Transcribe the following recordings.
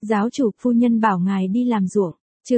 Giáo chủ, phu nhân bảo ngài đi làm ruộng. Chương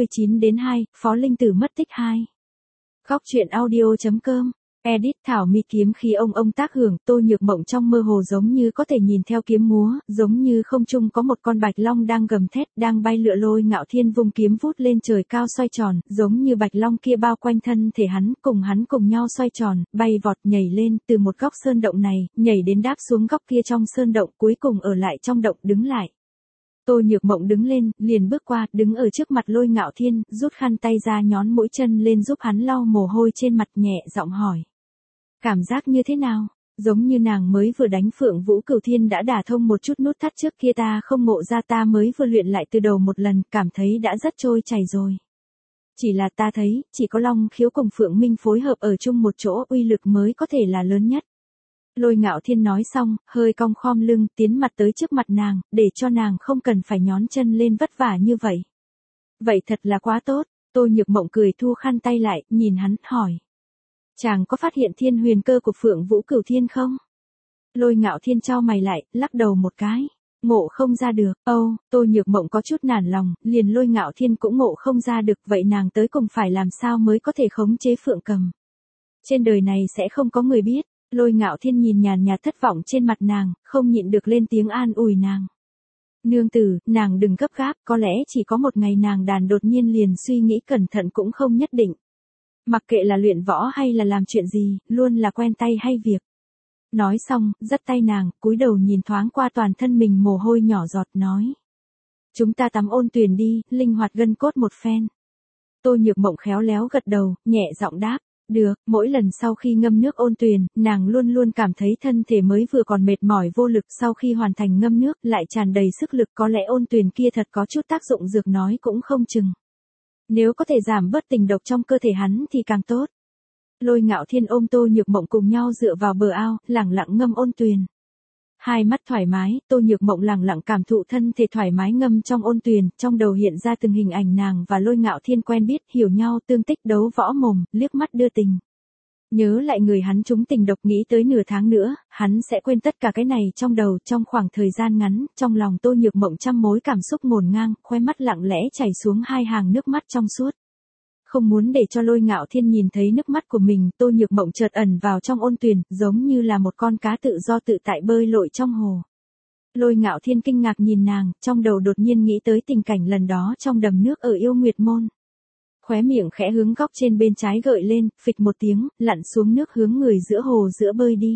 69-2, Phó Linh Tử mất tích 2. Góc truyện audio.com. Edit Thảo Mi kiếm khi ông tác hưởng, Tô Nhược Mộng trong mơ hồ giống như có thể nhìn theo kiếm múa, giống như không trung có một con bạch long đang gầm thét, đang bay lượn. Lôi Ngạo Thiên vung kiếm vút lên trời cao xoay tròn, giống như bạch long kia bao quanh thân thể hắn cùng nhau xoay tròn, bay vọt nhảy lên từ một góc sơn động này, nhảy đến đáp xuống góc kia trong sơn động, cuối cùng ở lại trong động đứng lại. Tô Nhược Mộng đứng lên, liền bước qua, đứng ở trước mặt Lôi Ngạo Thiên, rút khăn tay ra nhón mũi chân lên giúp hắn lau mồ hôi trên mặt, nhẹ giọng hỏi. Cảm giác như thế nào? Giống như nàng mới vừa đánh Phượng Vũ Cửu Thiên đã đả thông một chút nút thắt trước kia ta không ngộ ra, ta mới vừa luyện lại từ đầu một lần, cảm thấy đã rất trôi chảy rồi. Chỉ là ta thấy, chỉ có Long Khiếu cùng Phượng Minh phối hợp ở chung một chỗ, uy lực mới có thể là lớn nhất. Lôi Ngạo Thiên nói xong, hơi cong khom lưng, tiến mặt tới trước mặt nàng, để cho nàng không cần phải nhón chân lên vất vả như vậy. Vậy thật là quá tốt. Tô Nhược Mộng cười thu khăn tay lại, nhìn hắn, hỏi. Chàng có phát hiện thiên huyền cơ của Phượng Vũ Cửu Thiên không? Lôi Ngạo Thiên chau mày lại, lắc đầu một cái. Ngộ không ra được. Tô Nhược Mộng có chút nản lòng, liền Lôi Ngạo Thiên cũng ngộ không ra được, vậy nàng tới cùng phải làm sao mới có thể khống chế Phượng Cầm? Trên đời này sẽ không có người biết. Lôi Ngạo Thiên nhìn nhàn nhạt thất vọng trên mặt nàng, không nhịn được lên tiếng an ủi nàng. Nương tử, nàng đừng gấp gáp, có lẽ chỉ có một ngày nàng đàn đột nhiên liền suy nghĩ cẩn thận cũng không nhất định. Mặc kệ là luyện võ hay là làm chuyện gì, luôn là quen tay hay việc. Nói xong, dắt tay nàng, cúi đầu nhìn thoáng qua toàn thân mình mồ hôi nhỏ giọt, nói. Chúng ta tắm ôn tuyền đi, linh hoạt gân cốt một phen. Tô Nhược Mộng khéo léo gật đầu, nhẹ giọng đáp. Được, mỗi lần sau khi ngâm nước ôn tuyền, nàng luôn luôn cảm thấy thân thể mới vừa còn mệt mỏi vô lực, sau khi hoàn thành ngâm nước lại tràn đầy sức lực, có lẽ ôn tuyền kia thật có chút tác dụng dược nói cũng không chừng. Nếu có thể giảm bớt tình độc trong cơ thể hắn thì càng tốt. Lôi Ngạo Thiên ôm Tô Nhược Mộng cùng nhau dựa vào bờ ao, lẳng lặng ngâm ôn tuyền. Hai mắt thoải mái, Tô Nhược Mộng lẳng lặng cảm thụ thân thể thoải mái ngâm trong ôn tuyền, trong đầu hiện ra từng hình ảnh nàng và Lôi Ngạo Thiên quen biết, hiểu nhau, tương tích, đấu võ mồm, liếc mắt đưa tình. Nhớ lại người hắn trúng tình độc, nghĩ tới nửa tháng nữa, hắn sẽ quên tất cả cái này trong đầu. Trong khoảng thời gian ngắn, trong lòng Tô Nhược Mộng trăm mối cảm xúc ngổn ngang, khóe mắt lặng lẽ chảy xuống hai hàng nước mắt trong suốt. Không muốn để cho Lôi Ngạo Thiên nhìn thấy nước mắt của mình, Tô Nhược Mộng chợt ẩn vào trong ôn tuyền, giống như là một con cá tự do tự tại bơi lội trong hồ. Lôi Ngạo Thiên kinh ngạc nhìn nàng, trong đầu đột nhiên nghĩ tới tình cảnh lần đó trong đầm nước ở Yêu Nguyệt Môn. Khóe miệng khẽ hướng góc trên bên trái gợi lên, phịch một tiếng, lặn xuống nước hướng người giữa hồ giữa bơi đi.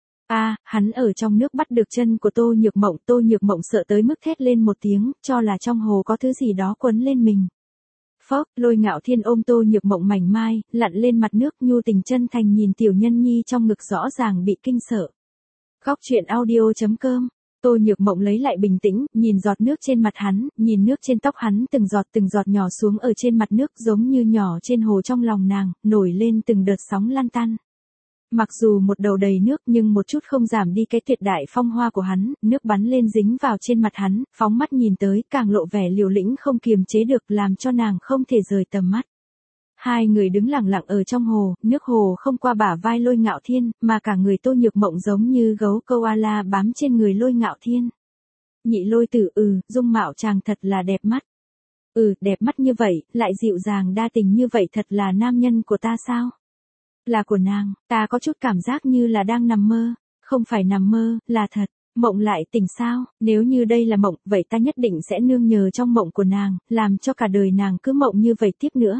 Hắn ở trong nước bắt được chân của Tô Nhược Mộng sợ tới mức thét lên một tiếng, cho là trong hồ có thứ gì đó quấn lên mình. Phốc, Lôi Ngạo Thiên ôm Tô Nhược Mộng mảnh mai, lặn lên mặt nước, nhu tình chân thành nhìn tiểu nhân nhi trong ngực rõ ràng bị kinh sợ. Góc truyện audio.com. Tô Nhược Mộng lấy lại bình tĩnh, nhìn giọt nước trên mặt hắn, nhìn nước trên tóc hắn từng giọt nhỏ xuống ở trên mặt nước, giống như nhỏ trên hồ. Trong lòng nàng, nổi lên từng đợt sóng lan tan. Mặc dù một đầu đầy nước nhưng một chút không giảm đi cái tuyệt đại phong hoa của hắn, nước bắn lên dính vào trên mặt hắn, phóng mắt nhìn tới, càng lộ vẻ liều lĩnh không kiềm chế được, làm cho nàng không thể rời tầm mắt. Hai người đứng lặng lặng ở trong hồ, nước hồ không qua bả vai Lôi Ngạo Thiên, mà cả người Tô Nhược Mộng giống như gấu koala bám trên người Lôi Ngạo Thiên. Nhị Lôi Tử, dung mạo chàng thật là đẹp mắt. Đẹp mắt như vậy, lại dịu dàng đa tình như vậy, thật là nam nhân của ta sao? Là của nàng, ta có chút cảm giác như là đang nằm mơ. Không phải nằm mơ, là thật. Mộng lại tỉnh sao? Nếu như đây là mộng, vậy ta nhất định sẽ nương nhờ trong mộng của nàng, làm cho cả đời nàng cứ mộng như vậy tiếp nữa.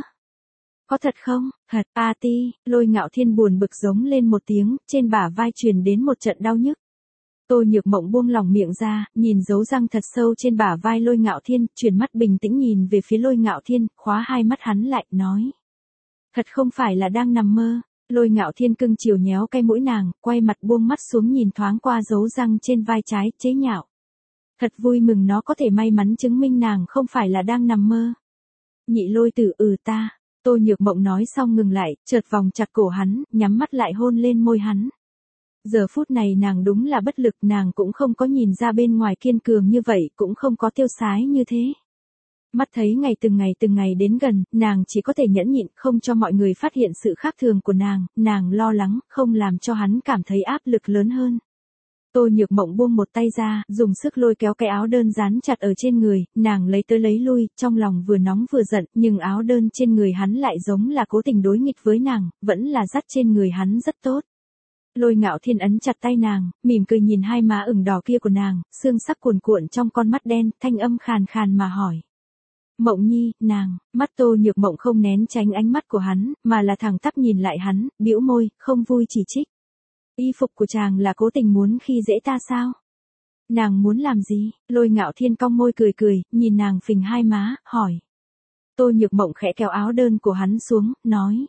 Có thật không? Thật. Lôi Ngạo Thiên buồn bực giống lên một tiếng, trên bả vai truyền đến một trận đau nhức. Tô Nhược Mộng buông lỏng miệng ra, nhìn dấu răng thật sâu trên bả vai Lôi Ngạo Thiên, chuyển mắt bình tĩnh nhìn về phía Lôi Ngạo Thiên, khóa hai mắt hắn lại, nói. Thật không phải là đang nằm mơ. Lôi Ngạo Thiên cưng chiều nhéo cái mũi nàng, quay mặt buông mắt xuống nhìn thoáng qua dấu răng trên vai trái, chế nhạo. Thật vui mừng nó có thể may mắn chứng minh nàng không phải là đang nằm mơ. Nhị Lôi Tử, ta. Tô Nhược Mộng nói xong ngừng lại, chợt vòng chặt cổ hắn, nhắm mắt lại hôn lên môi hắn. Giờ phút này nàng đúng là bất lực, nàng cũng không có nhìn ra bên ngoài kiên cường như vậy, cũng không có tiêu sái như thế. Mắt thấy ngày từng ngày đến gần, nàng chỉ có thể nhẫn nhịn, không cho mọi người phát hiện sự khác thường của nàng lo lắng, không làm cho hắn cảm thấy áp lực lớn hơn. Tô Nhược Mộng buông một tay ra, dùng sức lôi kéo cái áo đơn dán chặt ở trên người, nàng lấy tới lấy lui, trong lòng vừa nóng vừa giận, nhưng áo đơn trên người hắn lại giống là cố tình đối nghịch với nàng, vẫn là dắt trên người hắn rất tốt. Lôi Ngạo Thiên ấn chặt tay nàng, mỉm cười nhìn hai má ửng đỏ kia của nàng, xương sắc cuồn cuộn trong con mắt đen, thanh âm khàn khàn mà hỏi. Mộng Nhi, nàng, mắt Tô Nhược Mộng không nén tránh ánh mắt của hắn, mà là thẳng tắp nhìn lại hắn, bĩu môi, không vui chỉ trích. Y phục của chàng là cố tình muốn khi dễ ta sao? Nàng muốn làm gì? Lôi Ngạo Thiên cong môi cười cười, nhìn nàng phình hai má, hỏi. Tô Nhược Mộng khẽ kéo áo đơn của hắn xuống, nói.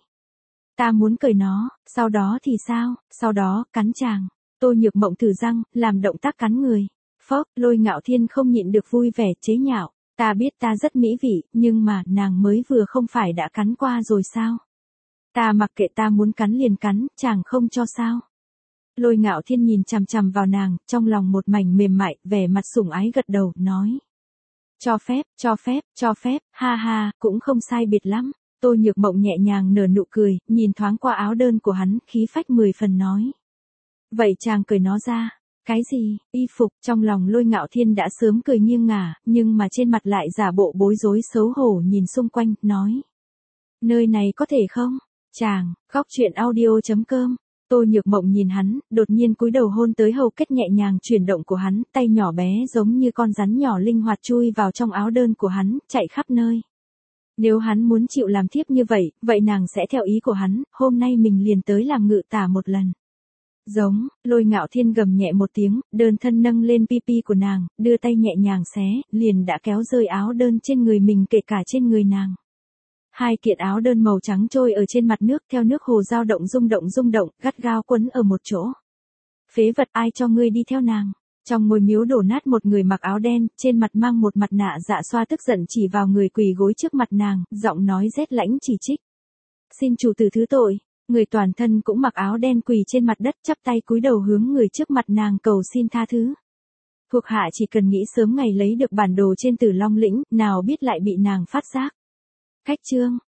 Ta muốn cởi nó, sau đó thì sao? Sau đó, cắn chàng. Tô Nhược Mộng thử răng, làm động tác cắn người. Phốc, Lôi Ngạo Thiên không nhịn được vui vẻ, chế nhạo. Ta biết ta rất mỹ vị, nhưng mà, nàng mới vừa không phải đã cắn qua rồi sao? Ta mặc kệ, ta muốn cắn liền cắn, chàng không cho sao? Lôi Ngạo Thiên nhìn chằm chằm vào nàng, trong lòng một mảnh mềm mại, vẻ mặt sủng ái gật đầu, nói. Cho phép, cho phép, cho phép, ha ha, cũng không sai biệt lắm. Tô Nhược Mộng nhẹ nhàng nở nụ cười, nhìn thoáng qua áo đơn của hắn, khí phách 10 phần nói. Vậy chàng cởi nó ra. Cái gì? Y phục? Trong lòng Lôi Ngạo Thiên đã sớm cười nghiêng ngả, nhưng mà trên mặt lại giả bộ bối rối xấu hổ nhìn xung quanh, nói. Nơi này có thể không? Chàng, góc truyện audio.com. Tô Nhược Mộng nhìn hắn, đột nhiên cúi đầu hôn tới hầu kết nhẹ nhàng chuyển động của hắn, tay nhỏ bé giống như con rắn nhỏ linh hoạt chui vào trong áo đơn của hắn, chạy khắp nơi. Nếu hắn muốn chịu làm thiếp như vậy, vậy nàng sẽ theo ý của hắn, hôm nay mình liền tới làm ngự tả một lần. Giống, Lôi Ngạo Thiên gầm nhẹ một tiếng, đơn thân nâng lên pipi của nàng, đưa tay nhẹ nhàng xé, liền đã kéo rơi áo đơn trên người mình kể cả trên người nàng. Hai kiện áo đơn màu trắng trôi ở trên mặt nước theo nước hồ dao động rung động, gắt gao quấn ở một chỗ. Phế vật, ai cho ngươi đi theo nàng? Trong ngôi miếu đổ nát một người mặc áo đen, trên mặt mang một mặt nạ dạ xoa tức giận chỉ vào người quỳ gối trước mặt nàng, giọng nói rét lãnh chỉ trích. Xin chủ tử thứ tội. Người toàn thân cũng mặc áo đen quỳ trên mặt đất chắp tay cúi đầu hướng người trước mặt nàng cầu xin tha thứ. Thuộc hạ chỉ cần nghĩ sớm ngày lấy được bản đồ trên Tử Long lĩnh, nào biết lại bị nàng phát giác. Cách chương.